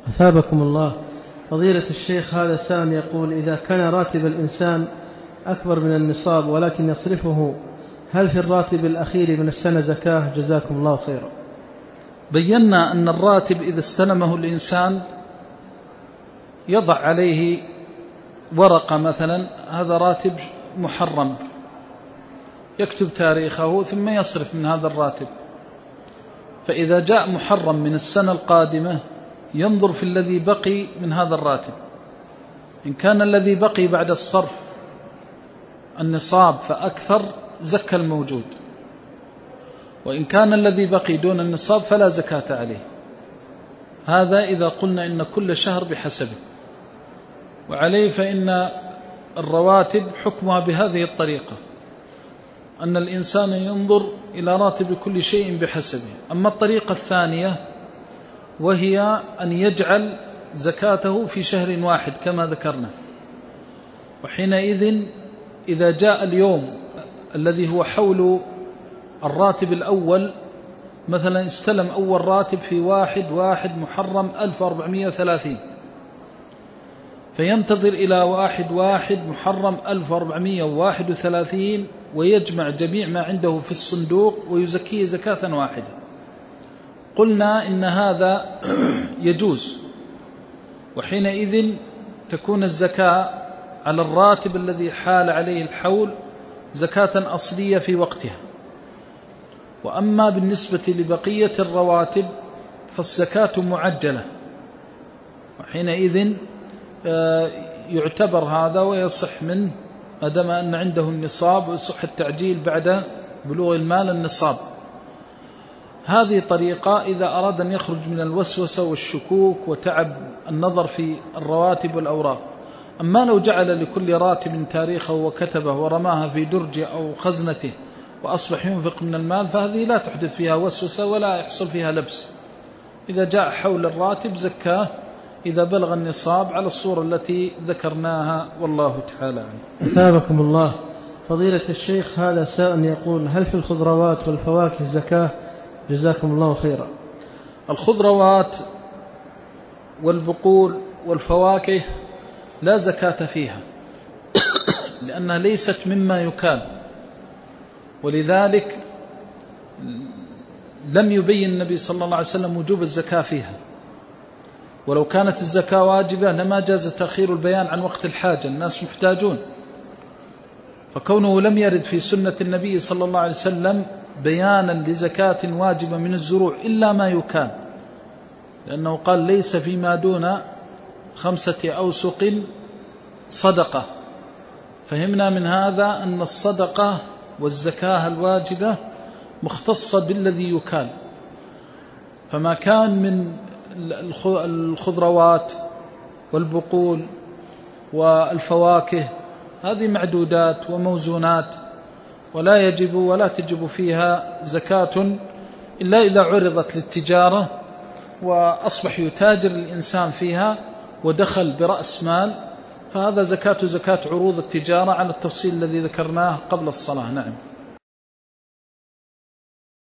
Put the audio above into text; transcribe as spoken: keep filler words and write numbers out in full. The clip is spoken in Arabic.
أثابكم الله. فضيلة الشيخ، هذا سائل يقول: إذا كان راتب الإنسان أكبر من النصاب ولكن يصرفه، هل في الراتب الأخير من السنة زكاة؟ جزاكم الله خيرا. بينا أن الراتب إذا استلمه الإنسان يضع عليه ورقة، مثلا هذا راتب محرم، يكتب تاريخه ثم يصرف من هذا الراتب. فإذا جاء محرم من السنة القادمة ينظر في الذي بقي من هذا الراتب، إن كان الذي بقي بعد الصرف النصاب فأكثر زكى الموجود، وإن كان الذي بقي دون النصاب فلا زكاة عليه. هذا إذا قلنا إن كل شهر بحسبه. وعليه فإن الرواتب حكمها بهذه الطريقة، أن الإنسان ينظر إلى راتب كل شيء بحسبه. أما الطريقة الثانية وهي أن يجعل زكاته في شهر واحد كما ذكرنا، وحينئذ إذا جاء اليوم الذي هو حول الراتب الأول، مثلا استلم أول راتب في واحد واحد محرم ألف وأربعمائة وثلاثين، فينتظر إلى واحد واحد محرم ألف وأربعمائة وواحد وثلاثين ويجمع جميع ما عنده في الصندوق ويزكيه زكاة واحدة. قلنا إن هذا يجوز، وحينئذ تكون الزكاة على الراتب الذي حال عليه الحول زكاة أصلية في وقتها. وأما بالنسبة لبقية الرواتب فالزكاة معجلة، وحينئذ يعتبر هذا ويصح منه ما دام أن عنده النصاب، ويصح التعجيل بعد بلوغ المال النصاب. هذه طريقة إذا أراد أن يخرج من الوسوسة والشكوك وتعب النظر في الرواتب والأوراق. أما لو جعل لكل راتب تاريخه وكتبه ورماها في درجه أو خزنته وأصبح ينفق من المال، فهذه لا تحدث فيها وسوسة ولا يحصل فيها لبس. إذا جاء حول الراتب زكاه إذا بلغ النصاب على الصورة التي ذكرناها، والله تعالى عنه. أثابكم الله. فضيلة الشيخ، هذا سائل يقول: هل في الخضروات والفواكه زكاة؟ جزاكم الله خيرا. الخضروات والبقول والفواكه لا زكاة فيها لأنها ليست مما يكال، ولذلك لم يبين النبي صلى الله عليه وسلم وجوب الزكاة فيها. ولو كانت الزكاة واجبة لما جاز تأخير البيان عن وقت الحاجة، الناس محتاجون. فكونه لم يرد في سنة النبي صلى الله عليه وسلم بيانا لزكاة واجبة من الزروع إلا ما يكال، لأنه قال: ليس فيما دون خمسة أوسق صدقة. فهمنا من هذا أن الصدقة والزكاة الواجبة مختصة بالذي يكال. فما كان من الخضروات والبقول والفواكه هذه معدودات وموزونات، ولا يجب ولا تجب فيها زكاة إلا إذا عرضت للتجارة وأصبح يتاجر الإنسان فيها ودخل برأس مال، فهذا زكاة زكاة عروض التجارة على التفصيل الذي ذكرناه قبل الصلاة. نعم.